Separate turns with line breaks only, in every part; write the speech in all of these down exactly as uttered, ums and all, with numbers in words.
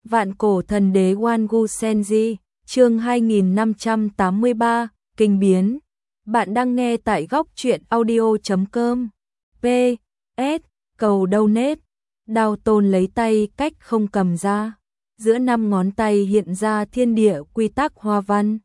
Vạn cổ thần đế Wangu Senji, chương hai nghìn năm trăm tám mươi ba, kinh biến. Bạn đang nghe tại góc truyện audio chấm com. P. S. Cầu donate. Đao Tôn lấy tay cách không cầm ra. Giữa năm ngón tay hiện ra thiên địa quy tắc hoa văn.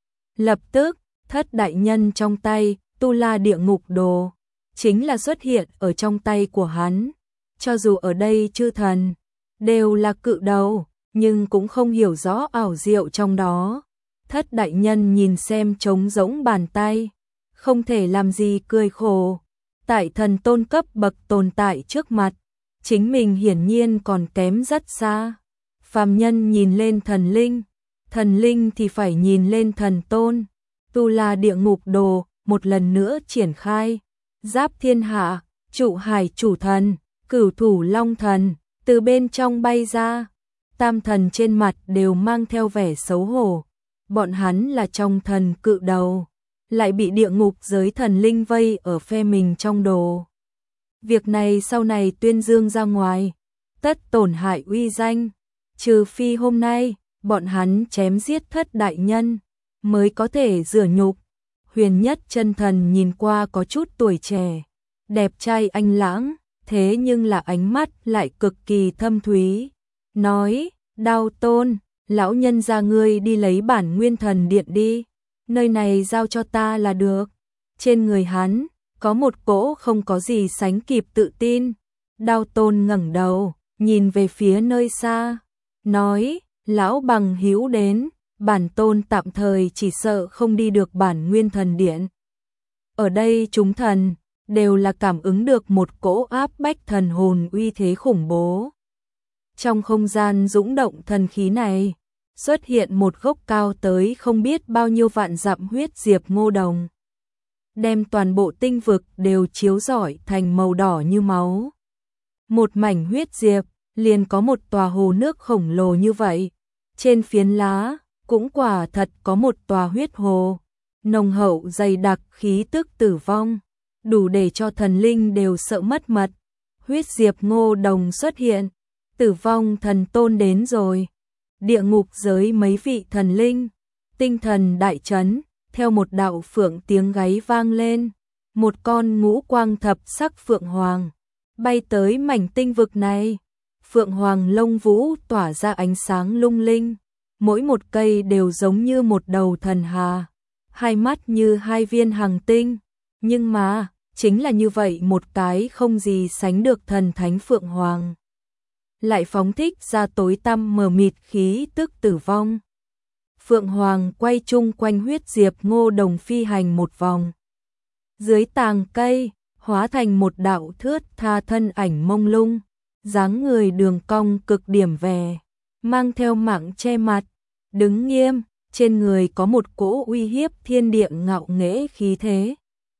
Lập tức, thất đại nhân trong tay, Tu La Địa Ngục Đồ, chính là xuất hiện ở trong tay của hắn. Cho dù ở đây chư thần đều là cự đầu, nhưng cũng không hiểu rõ ảo diệu trong đó. Thất đại nhân nhìn xem trống rỗng bàn tay, không thể làm gì cười khổ. Tại thần tôn cấp bậc tồn tại trước mặt, chính mình hiển nhiên còn kém rất xa. Phàm nhân nhìn lên thần linh, thần linh thì phải nhìn lên thần tôn. Tu La Địa Ngục Đồ một lần nữa triển khai, giáp thiên hạ, trụ hải chủ thần, cửu thủ long thần, từ bên trong bay ra. Tam thần trên mặt đều mang theo vẻ xấu hổ. Bọn hắn là trong thần cự đầu, lại bị địa ngục giới thần linh vây ở phe mình trong đồ. Việc này sau này tuyên dương ra ngoài, tất tổn hại uy danh. Trừ phi hôm nay, bọn hắn chém giết thất đại nhân, mới có thể rửa nhục. Huyền Nhất chân thần nhìn qua có chút tuổi trẻ, đẹp trai anh lãng, thế nhưng là ánh mắt lại cực kỳ thâm thúy. Nói, Đao Tôn, lão nhân gia ngươi đi lấy bản nguyên thần điện đi, nơi này giao cho ta là được. Trên người hắn, có một cỗ không có gì sánh kịp tự tin. Đao Tôn ngẩng đầu, nhìn về phía nơi xa, nói, lão bằng hữu đến, bản tôn tạm thời chỉ sợ không đi được bản nguyên thần điện. Ở đây chúng thần đều là cảm ứng được một cỗ áp bách thần hồn uy thế khủng bố. Trong không gian dũng động thần khí này, xuất hiện một gốc cao tới không biết bao nhiêu vạn dặm huyết diệp ngô đồng, đem toàn bộ tinh vực đều chiếu rọi thành màu đỏ như máu. Một mảnh huyết diệp, liền có một tòa hồ nước khổng lồ như vậy. Trên phiến lá, cũng quả thật có một tòa huyết hồ, nồng hậu dày đặc khí tức tử vong, đủ để cho thần linh đều sợ mất mật. Huyết diệp ngô đồng xuất hiện, tử vong thần tôn đến rồi. Địa ngục giới mấy vị thần linh, tinh thần đại chấn, theo một đạo phượng tiếng gáy vang lên, một con ngũ quang thập sắc phượng hoàng bay tới mảnh tinh vực này. Phượng hoàng lông vũ tỏa ra ánh sáng lung linh, mỗi một cây đều giống như một đầu thần hà, hai mắt như hai viên hằng tinh. Nhưng mà, chính là như vậy một cái không gì sánh được thần thánh phượng hoàng, lại phóng thích ra tối tăm mờ mịt khí tức tử vong. Phượng hoàng quay chung quanh huyết diệp ngô đồng phi hành một vòng, dưới tàng cây hóa thành một đạo thướt tha thân ảnh mông lung, dáng người đường cong cực điểm vẻ, mang theo mạng che mặt, đứng nghiêm, trên người có một cỗ uy hiếp thiên địa ngạo nghễ khí thế.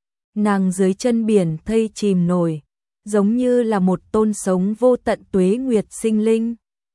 Nàng dưới chân biển thây chìm nổi, giống như là một tôn sống vô tận tuế nguyệt sinh linh.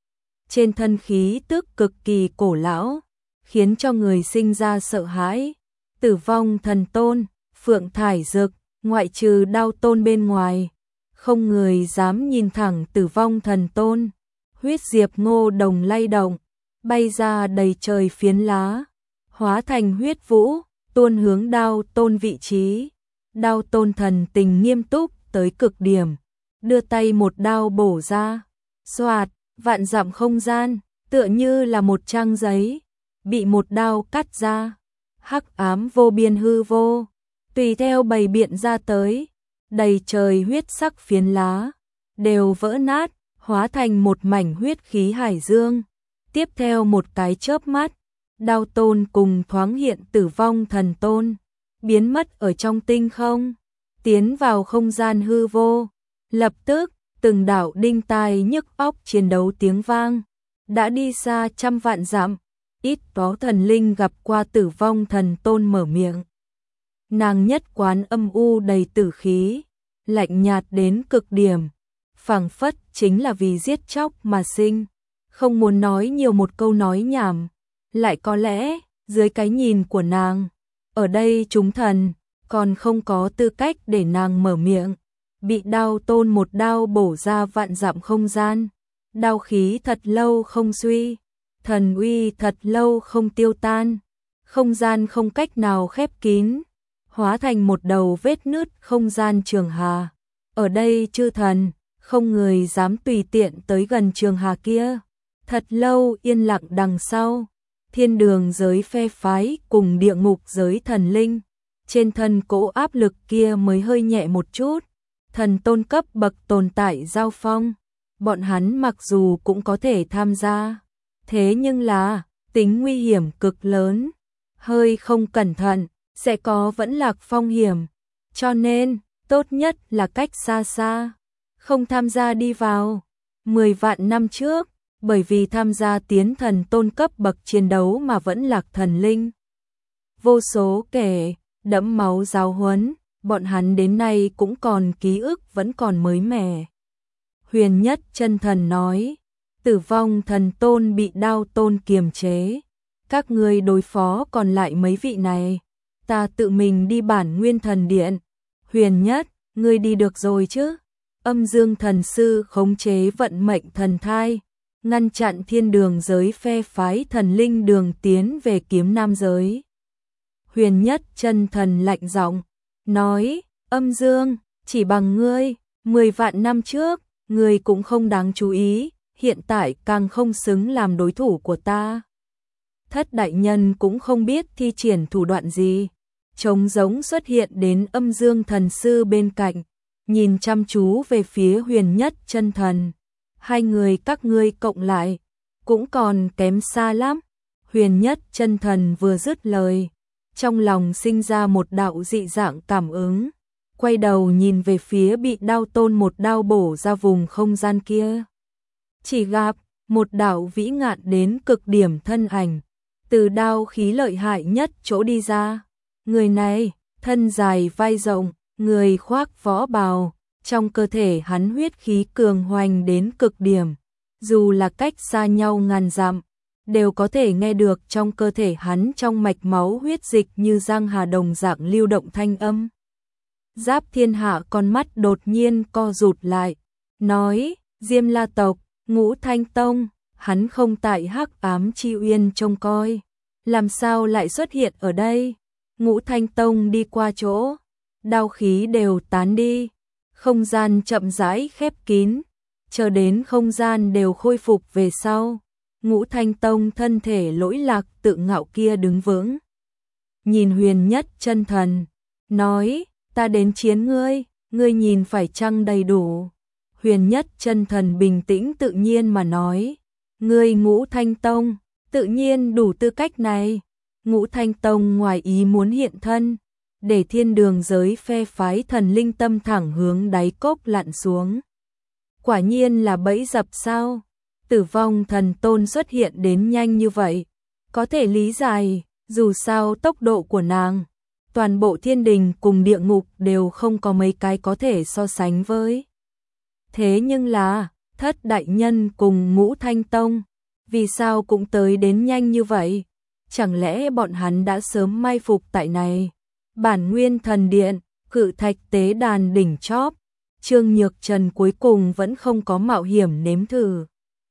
Trên thân khí tức cực kỳ cổ lão, khiến cho người sinh ra sợ hãi. Tử vong thần tôn, Phượng Thải Dực, ngoại trừ Đao Tôn bên ngoài, không người dám nhìn thẳng tử vong thần tôn. Huyết diệp ngô đồng lay động, bay ra đầy trời phiến lá, hóa thành huyết vũ, tuôn hướng Đao Tôn vị trí. Đao Tôn thần tình nghiêm túc tới cực điểm, đưa tay một đao bổ ra, xoạt, vạn dặm không gian, tựa như là một trang giấy, bị một đao cắt ra. Hắc ám vô biên hư vô, tùy theo bày biện ra tới, đầy trời huyết sắc phiến lá, đều vỡ nát, hóa thành một mảnh huyết khí hải dương. Tiếp theo một cái chớp mắt, Đao Tôn cùng thoáng hiện tử vong thần tôn, biến mất ở trong tinh không, tiến vào không gian hư vô. Lập tức, từng đạo đinh tai nhức óc chiến đấu tiếng vang, đã đi xa trăm vạn dặm. Ít có thần linh gặp qua tử vong thần tôn mở miệng. Nàng nhất quán âm u đầy tử khí, lạnh nhạt đến cực điểm, phảng phất chính là vì giết chóc mà sinh, không muốn nói nhiều một câu nói nhảm. Lại có lẽ, dưới cái nhìn của nàng, ở đây chúng thần còn không có tư cách để nàng mở miệng. Bị Đao Tôn một đao bổ ra vạn dặm không gian, đao khí thật lâu không suy, thần uy thật lâu không tiêu tan, không gian không cách nào khép kín, hóa thành một đầu vết nứt không gian trường hà. Ở đây chư thần, không người dám tùy tiện tới gần trường hà kia. Thật lâu yên lặng đằng sau, thiên đường giới phe phái cùng địa ngục giới thần linh. Trên thân cỗ áp lực kia mới hơi nhẹ một chút, thần tôn cấp bậc tồn tại giao phong. Bọn hắn mặc dù cũng có thể tham gia, thế nhưng là tính nguy hiểm cực lớn, hơi không cẩn thận sẽ có vẫn lạc phong hiểm, cho nên tốt nhất là cách xa xa, không tham gia đi vào. Mười vạn năm trước, bởi vì tham gia tiến thần tôn cấp bậc chiến đấu mà vẫn lạc thần linh. Vô số kẻ đẫm máu giáo huấn, bọn hắn đến nay cũng còn ký ức vẫn còn mới mẻ. Huyền Nhất Chân Thần nói, Tử Vong Thần Tôn bị Đao Tôn kiềm chế, các ngươi đối phó còn lại mấy vị này, ta tự mình đi Bản Nguyên Thần Điện. Huyền Nhất, ngươi đi được rồi chứ? Âm Dương Thần Sư khống chế vận mệnh thần thai, ngăn chặn thiên đường giới phe phái thần linh đường tiến về kiếm nam giới. Huyền Nhất Chân Thần lạnh giọng nói, Âm Dương, chỉ bằng ngươi, mười vạn năm trước, ngươi cũng không đáng chú ý, hiện tại càng không xứng làm đối thủ của ta. Thất đại nhân cũng không biết thi triển thủ đoạn gì, trống giống xuất hiện đến Âm Dương Thần Sư bên cạnh, nhìn chăm chú về phía Huyền Nhất Chân Thần. Hai người các ngươi cộng lại, cũng còn kém xa lắm. Huyền Nhất Chân Thần vừa dứt lời, trong lòng sinh ra một đạo dị dạng cảm ứng, quay đầu nhìn về phía bị Đao Tôn một đao bổ ra vùng không gian kia. Chỉ gặp một đạo vĩ ngạn đến cực điểm thân ảnh, từ đao khí lợi hại nhất chỗ đi ra. Người này, thân dài vai rộng, người khoác võ bào, trong cơ thể hắn huyết khí cường hoành đến cực điểm, dù là cách xa nhau ngàn dặm, đều có thể nghe được trong cơ thể hắn trong mạch máu huyết dịch như giang hà đồng dạng lưu động thanh âm. Giáp Thiên Hạ con mắt đột nhiên co rụt lại, nói, Diêm La tộc, Ngũ Thanh Tông, hắn không tại Hắc Ám Chi Uyên trông coi, làm sao lại xuất hiện ở đây? Ngũ Thanh Tông đi qua chỗ, đao khí đều tán đi, không gian chậm rãi khép kín, chờ đến không gian đều khôi phục về sau. Ngũ Thanh Tông thân thể lỗi lạc tự ngạo kia đứng vững, nhìn Huyền Nhất Chân Thần, nói, ta đến chiến ngươi, ngươi nhìn phải chăng đầy đủ? Huyền Nhất Chân Thần bình tĩnh tự nhiên mà nói, ngươi Ngũ Thanh Tông, tự nhiên đủ tư cách này. Ngũ Thanh Tông ngoài ý muốn hiện thân, để thiên đường giới phe phái thần linh tâm thẳng hướng đáy cốc lặn xuống. Quả nhiên là bẫy dập sao? Tử Vong Thần Tôn xuất hiện đến nhanh như vậy, có thể lý giải, dù sao tốc độ của nàng, toàn bộ thiên đình cùng địa ngục đều không có mấy cái có thể so sánh với. Thế nhưng là, Thất đại nhân cùng Ngũ Thanh Tông, vì sao cũng tới đến nhanh như vậy? Chẳng lẽ bọn hắn đã sớm mai phục tại này? Bản Nguyên Thần Điện, Cự Thạch Tế Đàn đỉnh chóp, Trương Nhược Trần cuối cùng vẫn không có mạo hiểm nếm thử.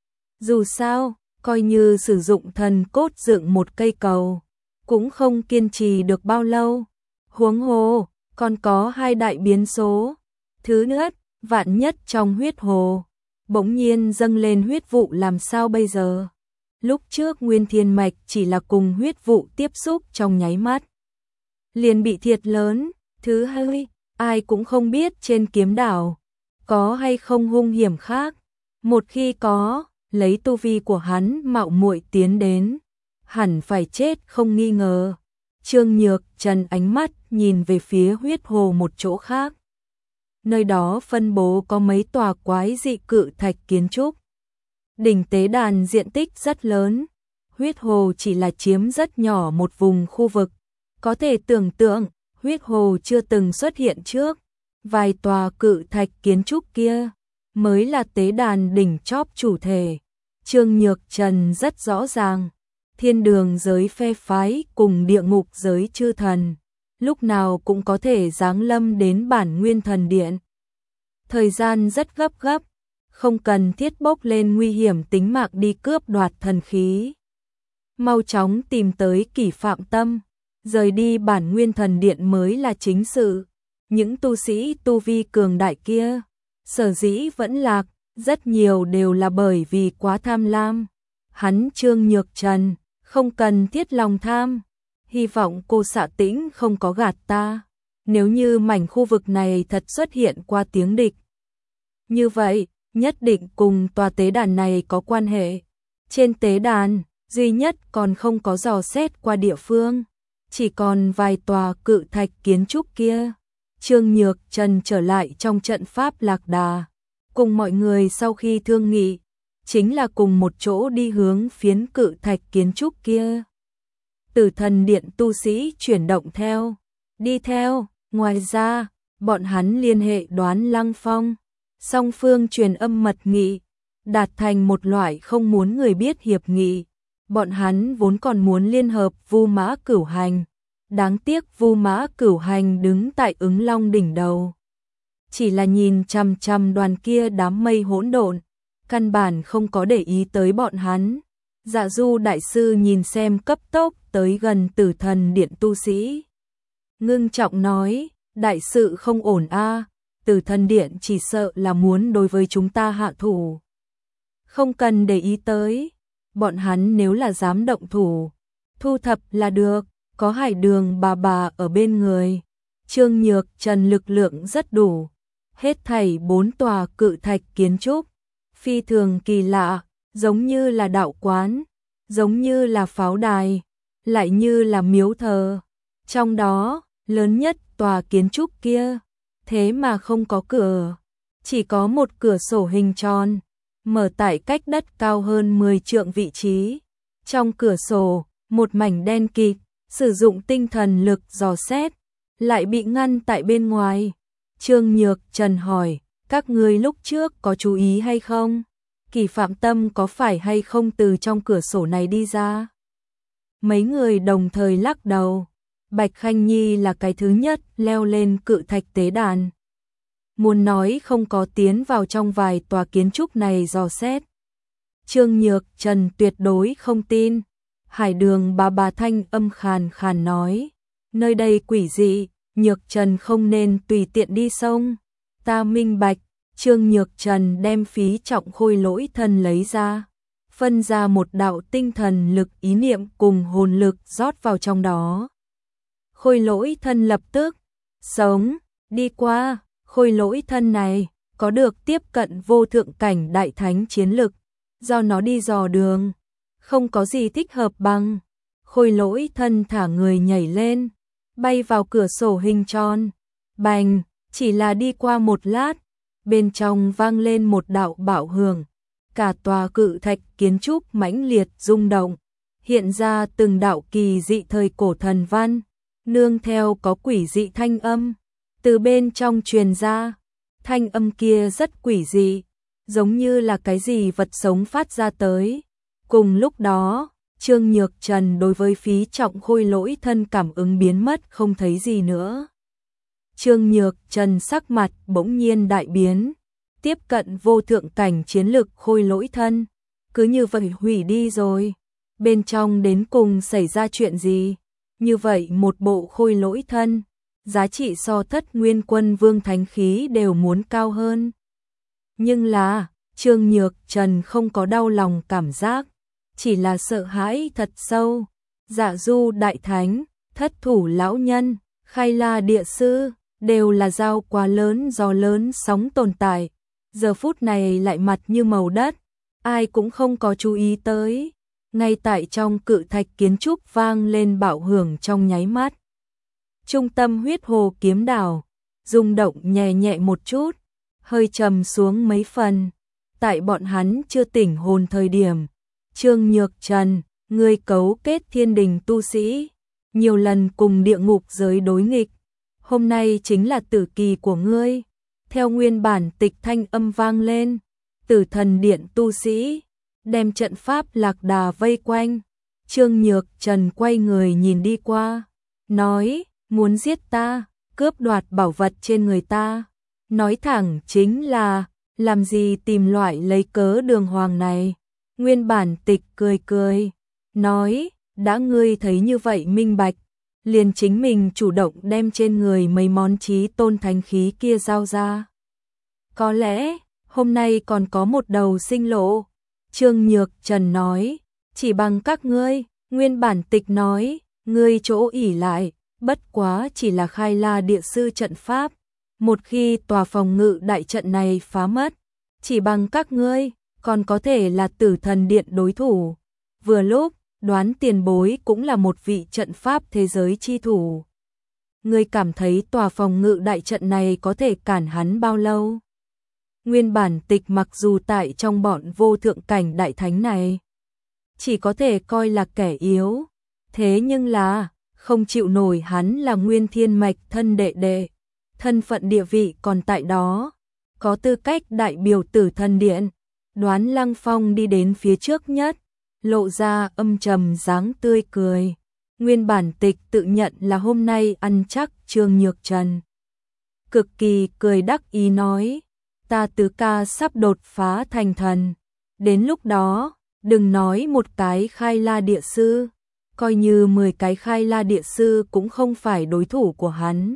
Dù sao, coi như sử dụng thần cốt dựng một cây cầu, cũng không kiên trì được bao lâu. Huống hồ, còn có hai đại biến số. Thứ nhất, vạn nhất trong huyết hồ, bỗng nhiên dâng lên huyết vụ làm sao bây giờ? Lúc trước Nguyên Thiên Mạch chỉ là cùng huyết vụ tiếp xúc trong nháy mắt, liền bị thiệt lớn. Thứ hai, ai cũng không biết trên kiếm đảo có hay không hung hiểm khác. Một khi có, lấy tu vi của hắn mạo muội tiến đến, hẳn phải chết không nghi ngờ. Trương Nhược Trần ánh mắt nhìn về phía huyết hồ một chỗ khác. Nơi đó phân bố có mấy tòa quái dị cự thạch kiến trúc. Đỉnh tế đàn diện tích rất lớn, huyết hồ chỉ là chiếm rất nhỏ một vùng khu vực. Có thể tưởng tượng, huyết hồ chưa từng xuất hiện trước. Vài tòa cự thạch kiến trúc kia mới là tế đàn đỉnh chóp chủ thể. Trương Nhược Trần rất rõ ràng, thiên đường giới phe phái cùng địa ngục giới chư thần, lúc nào cũng có thể giáng lâm đến Bản Nguyên Thần Điện. Thời gian rất gấp gấp, không cần thiết bốc lên nguy hiểm tính mạng đi cướp đoạt thần khí. Mau chóng tìm tới Kỷ Phạm Tâm, rời đi bản nguyên thần điện mới là chính sự. Những tu sĩ tu vi cường đại kia, sở dĩ vẫn lạc, rất nhiều đều là bởi vì quá tham lam. Hắn Trương Nhược Trần, không cần thiết lòng tham. Hy vọng cô Xạ Tĩnh không có gạt ta. Nếu như mảnh khu vực này thật xuất hiện qua tiếng địch, như vậy, nhất định cùng tòa tế đàn này có quan hệ. Trên tế đàn, duy nhất còn không có dò xét qua địa phương, chỉ còn vài tòa cự thạch kiến trúc kia. Trương Nhược Trần trở lại trong trận pháp Lạc Đà, cùng mọi người sau khi thương nghị, chính là cùng một chỗ đi hướng phiến cự thạch kiến trúc kia. Tử Thần Điện tu sĩ chuyển động theo, đi theo, ngoài ra, bọn hắn liên hệ Đoán Lăng Phong, song phương truyền âm mật nghị, đạt thành một loại không muốn người biết hiệp nghị. Bọn hắn vốn còn muốn liên hợp Vu Mã Cửu Hành, đáng tiếc Vu Mã Cửu Hành đứng tại Ứng Long đỉnh đầu, chỉ là nhìn chằm chằm đoàn kia đám mây hỗn độn, căn bản không có để ý tới bọn hắn. Dạ Du đại sư nhìn xem cấp tốc tới gần Tử Thần Điện tu sĩ, ngưng trọng nói, đại sự không ổn a, Tử Thần Điện chỉ sợ là muốn đối với chúng ta hạ thủ. Không cần để ý tới, bọn hắn nếu là dám động thủ, thu thập là được, có Hải Đường bà bà ở bên người. Trương Nhược Trần lực lượng rất đủ, hết thảy bốn tòa cự thạch kiến trúc, phi thường kỳ lạ, giống như là đạo quán, giống như là pháo đài, lại như là miếu thờ. Trong đó, lớn nhất tòa kiến trúc kia, thế mà không có cửa, chỉ có một cửa sổ hình tròn, mở tại cách đất cao hơn mười trượng vị trí. Trong cửa sổ, một mảnh đen kịt, sử dụng tinh thần lực dò xét, lại bị ngăn tại bên ngoài. Trương Nhược Trần hỏi, các ngươi lúc trước có chú ý hay không? Kỷ Phạm Tâm có phải hay không từ trong cửa sổ này đi ra? Mấy người đồng thời lắc đầu. Bạch Khanh Nhi là cái thứ nhất leo lên cự thạch tế đàn. Muốn nói không có tiến vào trong vài tòa kiến trúc này dò xét. Trương Nhược Trần tuyệt đối không tin. Hải Đường bà bà thanh âm khàn khàn nói, nơi đây quỷ dị, Nhược Trần không nên tùy tiện đi sông. Ta minh bạch. Trương Nhược Trần đem phí trọng khôi lỗi thân lấy ra, phân ra một đạo tinh thần lực ý niệm cùng hồn lực rót vào trong đó. Khôi lỗi thân lập tức sống đi qua. Khôi lỗi thân này có được tiếp cận vô thượng cảnh đại thánh chiến lực, do nó đi dò đường, không có gì thích hợp bằng. Khôi lỗi thân thả người nhảy lên, bay vào cửa sổ hình tròn. Bành, chỉ là đi qua một lát, bên trong vang lên một đạo bạo hưởng, cả tòa cự thạch kiến trúc mãnh liệt rung động, hiện ra từng đạo kỳ dị thời cổ thần văn, nương theo có quỷ dị thanh âm từ bên trong truyền ra. Thanh âm kia rất quỷ dị, giống như là cái gì vật sống phát ra tới. Cùng lúc đó, Trương Nhược Trần đối với phí trọng khôi lỗi thân cảm ứng biến mất không thấy gì nữa. Trương Nhược Trần sắc mặt bỗng nhiên đại biến, tiếp cận vô thượng cảnh chiến lực khôi lỗi thân, cứ như vậy hủy đi rồi. Bên trong đến cùng xảy ra chuyện gì? Như vậy một bộ khôi lỗi thân, giá trị so Thất Nguyên Quân Vương thánh khí đều muốn cao hơn. Nhưng là, Trương Nhược Trần không có đau lòng cảm giác, chỉ là sợ hãi thật sâu. Dạ Du đại thánh, Thất Thủ lão nhân, Khai La địa sư, đều là dao quá lớn gió lớn sóng tồn tại, giờ phút này lại mặt như màu đất, ai cũng không có chú ý tới. Ngay tại trong cự thạch kiến trúc vang lên bạo hưởng trong nháy mắt. Trung tâm huyết hồ kiếm đảo, rung động nhẹ nhẹ một chút, hơi trầm xuống mấy phần. Tại bọn hắn chưa tỉnh hồn thời điểm, Trương Nhược Trần, ngươi cấu kết thiên đình tu sĩ, nhiều lần cùng địa ngục giới đối nghịch. Hôm nay chính là tử kỳ của ngươi. Theo nguyên bản tịch thanh âm vang lên, Tử Thần Điện tu sĩ đem trận pháp Lạc Đà vây quanh. Trương Nhược Trần quay người nhìn đi qua, nói, muốn giết ta, cướp đoạt bảo vật trên người ta. Nói thẳng chính là, làm gì tìm loại lấy cớ đường hoàng này. Nguyên Bản Tịch cười cười, nói, đã ngươi thấy như vậy minh bạch, liền chính mình chủ động đem trên người mấy món chí tôn thánh khí kia giao ra. Có lẽ, hôm nay còn có một đầu sinh lộ. Trương Nhược Trần nói, chỉ bằng các ngươi. Nguyên Bản Tịch nói, ngươi chỗ ỉ lại, bất quá chỉ là khai la địa sư trận pháp. Một khi tòa phòng ngự đại trận này phá mất, chỉ bằng các ngươi, còn có thể là Tử Thần Điện đối thủ. Vừa lúc, đoán tiền bối cũng là một vị trận pháp thế giới chi thủ. Ngươi cảm thấy tòa phòng ngự đại trận này có thể cản hắn bao lâu? Nguyên Bản Tịch mặc dù tại trong bọn vô thượng cảnh đại thánh này, chỉ có thể coi là kẻ yếu, thế nhưng là, không chịu nổi hắn là Nguyên Thiên Mạch thân đệ đệ, thân phận địa vị còn tại đó, có tư cách đại biểu Tử Thần Điện. Đoán Lăng Phong đi đến phía trước nhất, lộ ra âm trầm dáng tươi cười. Nguyên Bản Tịch tự nhận là hôm nay ăn chắc Trương Nhược Trần. Cực kỳ cười đắc ý nói, ta tứ ca sắp đột phá thành thần. Đến lúc đó, đừng nói một cái khai la địa sư, coi như mười cái khai la địa sư cũng không phải đối thủ của hắn.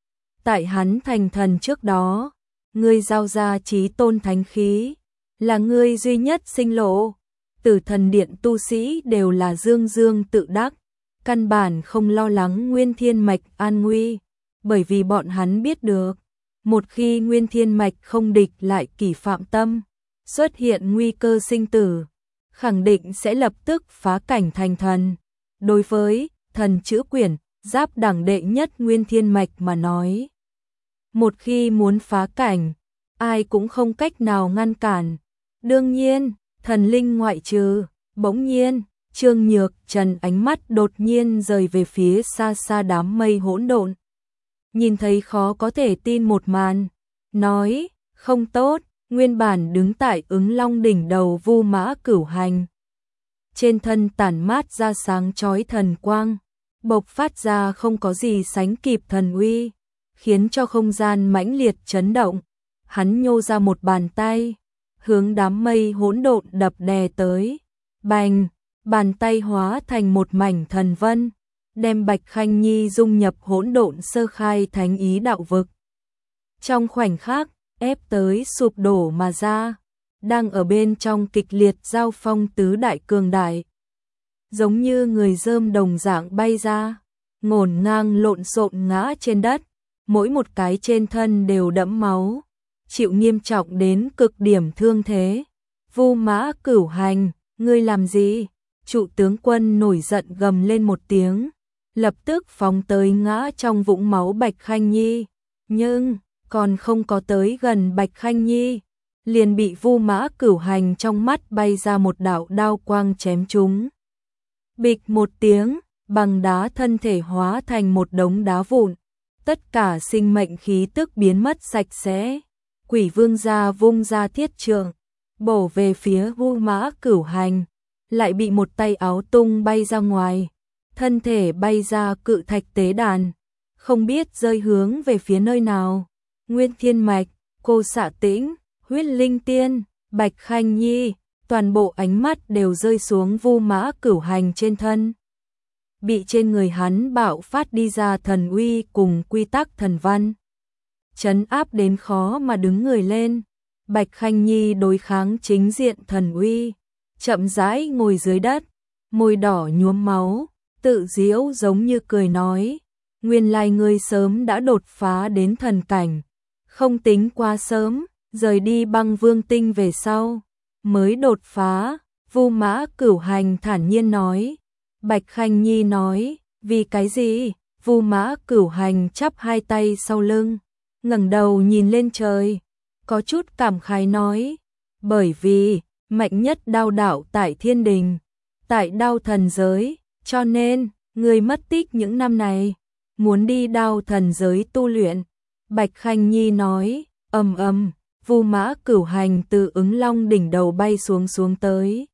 Tại hắn thành thần trước đó, ngươi giao ra chí tôn thánh khí, là ngươi duy nhất sinh lộ. Tử Thần Điện tu sĩ đều là dương dương tự đắc, căn bản không lo lắng Nguyên Thiên Mạch an nguy, bởi vì bọn hắn biết được, một khi Nguyên Thiên Mạch không địch lại Kỷ Phạm Tâm, xuất hiện nguy cơ sinh tử, khẳng định sẽ lập tức phá cảnh thành thần. Đối với thần chữ quyển, giáp đẳng đệ nhất Nguyên Thiên Mạch mà nói, một khi muốn phá cảnh, ai cũng không cách nào ngăn cản. Đương nhiên, thần linh ngoại trừ. Bỗng nhiên, Trương Nhược Trần ánh mắt đột nhiên rời về phía xa xa đám mây hỗn độn. Nhìn thấy khó có thể tin một màn, nói, không tốt. Nguyên bản đứng tại Ứng Long đỉnh đầu Vu Mã Cửu Hành, trên thân tản mát ra sáng chói thần quang, bộc phát ra không có gì sánh kịp thần uy, khiến cho không gian mãnh liệt chấn động. Hắn nhô ra một bàn tay, hướng đám mây hỗn độn đập đè tới. Bành, bàn tay hóa thành một mảnh thần vân, đem Bạch Khanh Nhi dung nhập hỗn độn sơ khai thánh ý đạo vực. Trong khoảnh khắc, ép tới sụp đổ mà ra, đang ở bên trong kịch liệt giao phong tứ đại cường đại. Giống như người dơm đồng dạng bay ra, ngổn ngang lộn xộn ngã trên đất, mỗi một cái trên thân đều đẫm máu, chịu nghiêm trọng đến cực điểm thương thế. Vu Mã Cửu Hành, ngươi làm gì? Trụ tướng quân nổi giận gầm lên một tiếng, lập tức phóng tới ngã trong vũng máu Bạch Khanh Nhi, nhưng còn không có tới gần Bạch Khanh Nhi, liền bị Vu Mã Cửu Hành trong mắt bay ra một đạo đao quang chém trúng. Bịch một tiếng, bằng đá thân thể hóa thành một đống đá vụn, tất cả sinh mệnh khí tức biến mất sạch sẽ. Quỷ Vương gia vung ra thiết trượng, bổ về phía Vu Mã Cửu Hành, lại bị một tay áo tung bay ra ngoài, thân thể bay ra cự thạch tế đàn, không biết rơi hướng về phía nơi nào. Nguyên Thiên Mạch, Cô Xạ Tĩnh, Huyết Linh Tiên, Bạch Khanh Nhi, toàn bộ ánh mắt đều rơi xuống Vu Mã Cửu Hành trên thân. Bị trên người hắn bạo phát đi ra thần uy cùng quy tắc thần văn, trấn áp đến khó mà đứng người lên. Bạch Khanh Nhi đối kháng chính diện thần uy, chậm rãi ngồi dưới đất, môi đỏ nhuốm máu, tự giễu giống như cười nói, nguyên lai ngươi sớm đã đột phá đến thần cảnh, không tính quá sớm, rời đi Băng Vương Tinh về sau mới đột phá. Vu Mã Cửu Hành thản nhiên nói. Bạch Khanh Nhi nói, vì cái gì? Vu Mã Cửu Hành chắp hai tay sau lưng, ngẩng đầu nhìn lên trời, có chút cảm khái nói, bởi vì mạnh nhất đao đạo tại thiên đình, tại đao thần giới, cho nên người mất tích những năm này, muốn đi đao thần giới tu luyện. Bạch Khanh Nhi nói, ầm ầm, Vu Mã Cửu Hành từ Ứng Long đỉnh đầu bay xuống xuống tới,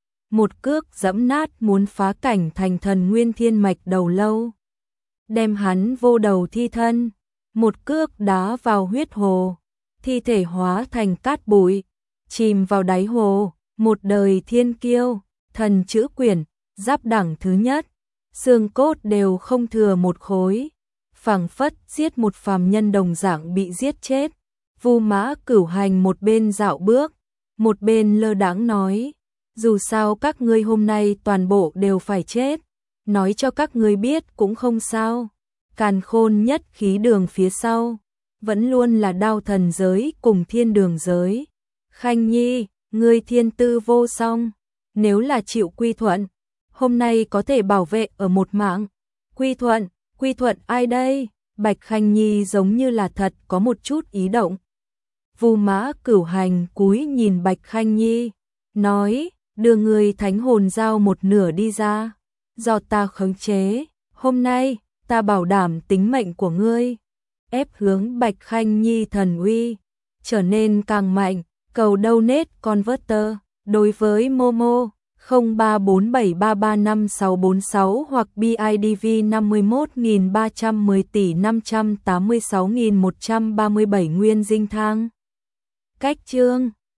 một cước giẫm nát muốn phá cảnh thành thần Nguyên Thiên Mạch đầu lâu, đem hắn vô đầu thi thân, một cước đá vào huyết hồ, thi thể hóa thành cát bụi, chìm vào đáy hồ, một đời thiên kiêu, thần chữ quyển, giáp đẳng thứ nhất, xương cốt đều không thừa một khối, phảng phất giết một phàm nhân đồng dạng bị giết chết. Vu Mã Cửu Hành một bên dạo bước, một bên lơ đãng nói, dù sao các ngươi hôm nay toàn bộ đều phải chết, nói cho các ngươi biết cũng không sao. Càn Khôn nhất khí đường phía sau, vẫn luôn là Đao Thần giới cùng Thiên Đường giới. Khanh Nhi, ngươi thiên tư vô song, nếu là chịu quy thuận, hôm nay có thể bảo vệ ở một mạng. Quy thuận, quy thuận ai đây? Bạch Khanh Nhi giống như là thật có một chút ý động. Vu Mã Cửu Hành cúi nhìn Bạch Khanh Nhi, nói, đưa người thánh hồn giao một nửa đi ra, do ta khống chế, hôm nay, ta bảo đảm tính mệnh của ngươi. Ép hướng Bạch Khanh Nhi thần uy, trở nên càng mạnh, cầu donate converter, đối với Momo, không ba bốn bảy ba ba năm sáu bốn sáu hoặc bê i đê vê năm mươi mốt nghìn ba trăm mười tỷ năm trăm tám mươi sáu nghìn một trăm ba mươi bảy nguyên dinh thang. Cách chương